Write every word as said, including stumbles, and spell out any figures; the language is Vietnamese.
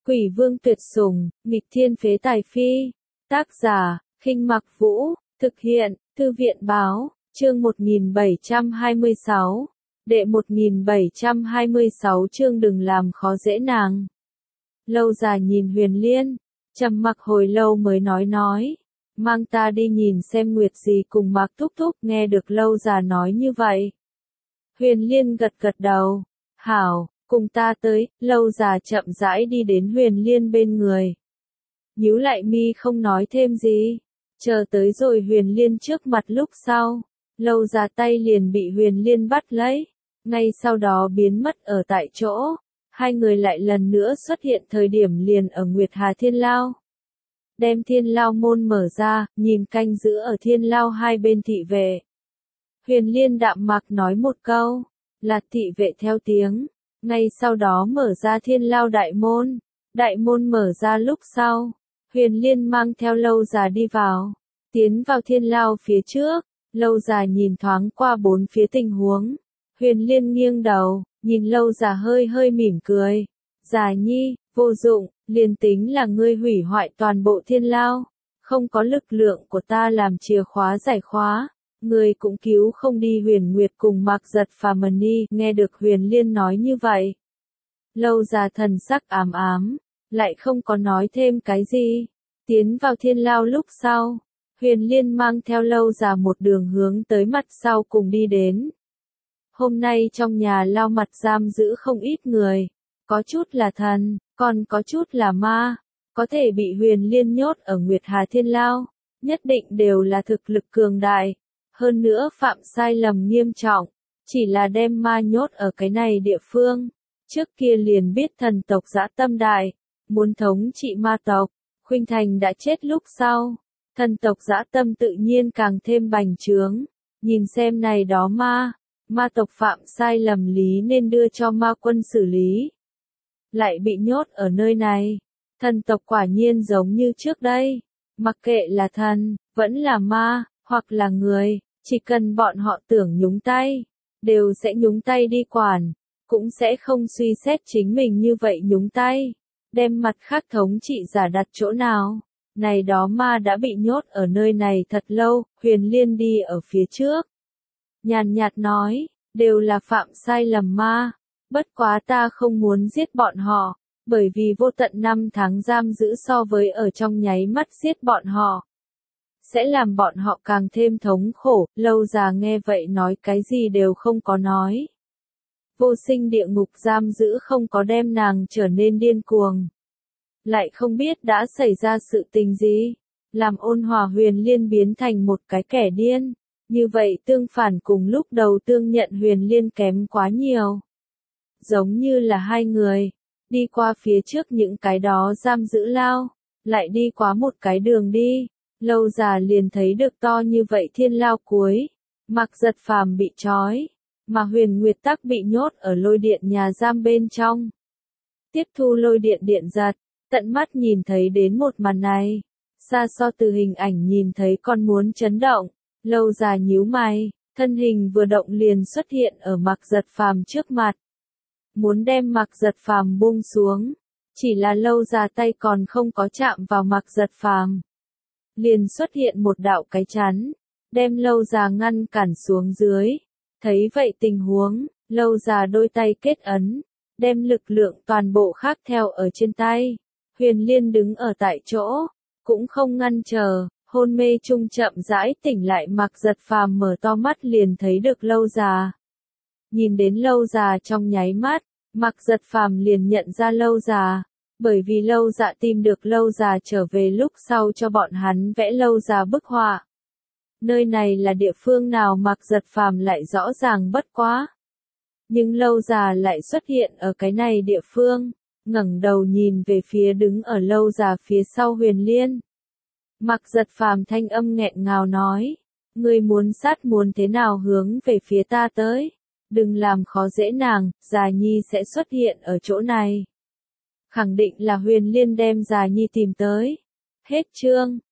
Quỷ vương tuyệt sủng, nghịch thiên phế tài phi. Tác giả, Khinh Mặc Vũ, thực hiện, Thư viện báo, chương một nghìn bảy trăm hai mươi sáu. Đệ một nghìn bảy trăm hai mươi sáu chương đừng làm khó dễ nàng. Lâu Già nhìn Huyền Liên, trầm mặc hồi lâu mới nói nói. Mang ta đi nhìn xem Nguyệt gì cùng Mạc Thúc Thúc. Nghe được Lâu Già nói như vậy. Huyền Liên gật gật đầu. Hảo, cùng ta tới. Lâu Già chậm rãi đi đến Huyền Liên bên người. Nhíu lại mi không nói thêm gì. Chờ tới rồi Huyền Liên trước mặt lúc sau. Lâu Già tay liền bị Huyền Liên bắt lấy. Ngay sau đó biến mất ở tại chỗ. Hai người lại lần nữa xuất hiện thời điểm liền ở Nguyệt Hà Thiên Lao. Đem Thiên Lao môn mở ra, nhìn canh giữ ở Thiên Lao hai bên thị vệ. Huyền Liên đạm mạc nói một câu, là thị vệ theo tiếng. Ngay sau đó mở ra Thiên Lao đại môn. Đại môn mở ra lúc sau. Huyền Liên mang theo Lâu Già đi vào. Tiến vào Thiên Lao phía trước. Lâu Già nhìn thoáng qua bốn phía tình huống. Huyền Liên nghiêng đầu, nhìn Lâu Già hơi hơi mỉm cười. Già nhi, vô dụng, liền tính là ngươi hủy hoại toàn bộ Thiên Lao. Không có lực lượng của ta làm chìa khóa giải khóa. Ngươi cũng cứu không đi Huyền Nguyệt cùng Mạc Giật Phàm Ni. Nghe được Huyền Liên nói như vậy. Lâu Già thần sắc ám ám, lại không có nói thêm cái gì. Tiến vào Thiên Lao lúc sau. Huyền Liên mang theo Lâu Già một đường hướng tới mặt sau cùng đi đến. Hôm nay trong nhà lao mặt giam giữ không ít người. Có chút là thần, còn có chút là ma. Có thể bị Huyền Liên nhốt ở Nguyệt Hà Thiên Lao. Nhất định đều là thực lực cường đại. Hơn nữa phạm sai lầm nghiêm trọng. Chỉ là đem ma nhốt ở cái này địa phương. Trước kia liền biết thần tộc dã tâm đại. Muốn thống trị ma tộc. Khuynh Thành đã chết lúc sau. Thần tộc dã tâm tự nhiên càng thêm bành trướng. Nhìn xem này đó ma. Ma tộc phạm sai lầm lý nên đưa cho ma quân xử lý. Lại bị nhốt ở nơi này. Thần tộc quả nhiên giống như trước đây. Mặc kệ là thần, vẫn là ma, hoặc là người. Chỉ cần bọn họ tưởng nhúng tay. Đều sẽ nhúng tay đi quản. Cũng sẽ không suy xét chính mình như vậy nhúng tay. Đem mặt khác thống trị giả đặt chỗ nào. Này đó ma đã bị nhốt ở nơi này thật lâu. Huyền Liên đi ở phía trước. Nhàn nhạt nói, đều là phạm sai lầm ma. Bất quá ta không muốn giết bọn họ. Bởi vì vô tận năm tháng giam giữ so với ở trong nháy mắt giết bọn họ. Sẽ làm bọn họ càng thêm thống khổ. Lâu Già nghe vậy nói cái gì đều không có nói. Vô sinh địa ngục giam giữ không có đem nàng trở nên điên cuồng. Lại không biết đã xảy ra sự tình gì. Làm ôn hòa Huyền Liên biến thành một cái kẻ điên. Như vậy tương phản cùng lúc đầu tương nhận Huyền Liên kém quá nhiều. Giống như là hai người. Đi qua phía trước những cái đó giam giữ lao. Lại đi qua một cái đường đi. Lâu Già liền thấy được to như vậy Thiên Lao cuối. Mạc Giật Phàm bị trói. Mà Huyền Nguyệt Tắc bị nhốt ở lôi điện nhà giam bên trong. Tiếp thu lôi điện điện giật. Tận mắt nhìn thấy đến một màn này. Xa so từ hình ảnh nhìn thấy con muốn chấn động. Lâu Già nhíu mày. Thân hình vừa động liền xuất hiện ở Mạc Giật Phàm trước mặt. Muốn đem Mạc Giật Phàm buông xuống. Chỉ là Lâu Già tay còn không có chạm vào Mạc Giật Phàm. Liền xuất hiện một đạo cái chắn. Đem Lâu Già ngăn cản xuống dưới. Thấy vậy tình huống. Lâu Già đôi tay kết ấn. Đem lực lượng toàn bộ khác theo ở trên tay. Huyền Liên đứng ở tại chỗ. Cũng không ngăn chờ. Hôn mê chung chậm rãi tỉnh lại. Mạc Giật Phàm mở to mắt liền thấy được Lâu Già. Nhìn đến Lâu Già trong nháy mắt. Mạc Giật Phàm liền nhận ra Lâu Già. Bởi vì Lâu Dạ tìm được Lâu Già trở về lúc sau cho bọn hắn vẽ Lâu Già bức họa. Nơi này là địa phương nào Mạc Giật Phàm lại rõ ràng bất quá. Nhưng Lâu Già lại xuất hiện ở cái này địa phương. Ngẩng đầu nhìn về phía đứng ở Lâu Già phía sau Huyền Liên. Mạc Giật Phàm thanh âm nghẹn ngào nói. Ngươi muốn sát muốn thế nào hướng về phía ta tới. Đừng làm khó dễ nàng, Già Nhi sẽ xuất hiện ở chỗ này. Khẳng định là Huyền Liên đem Già Nhi tìm tới. Hết chương.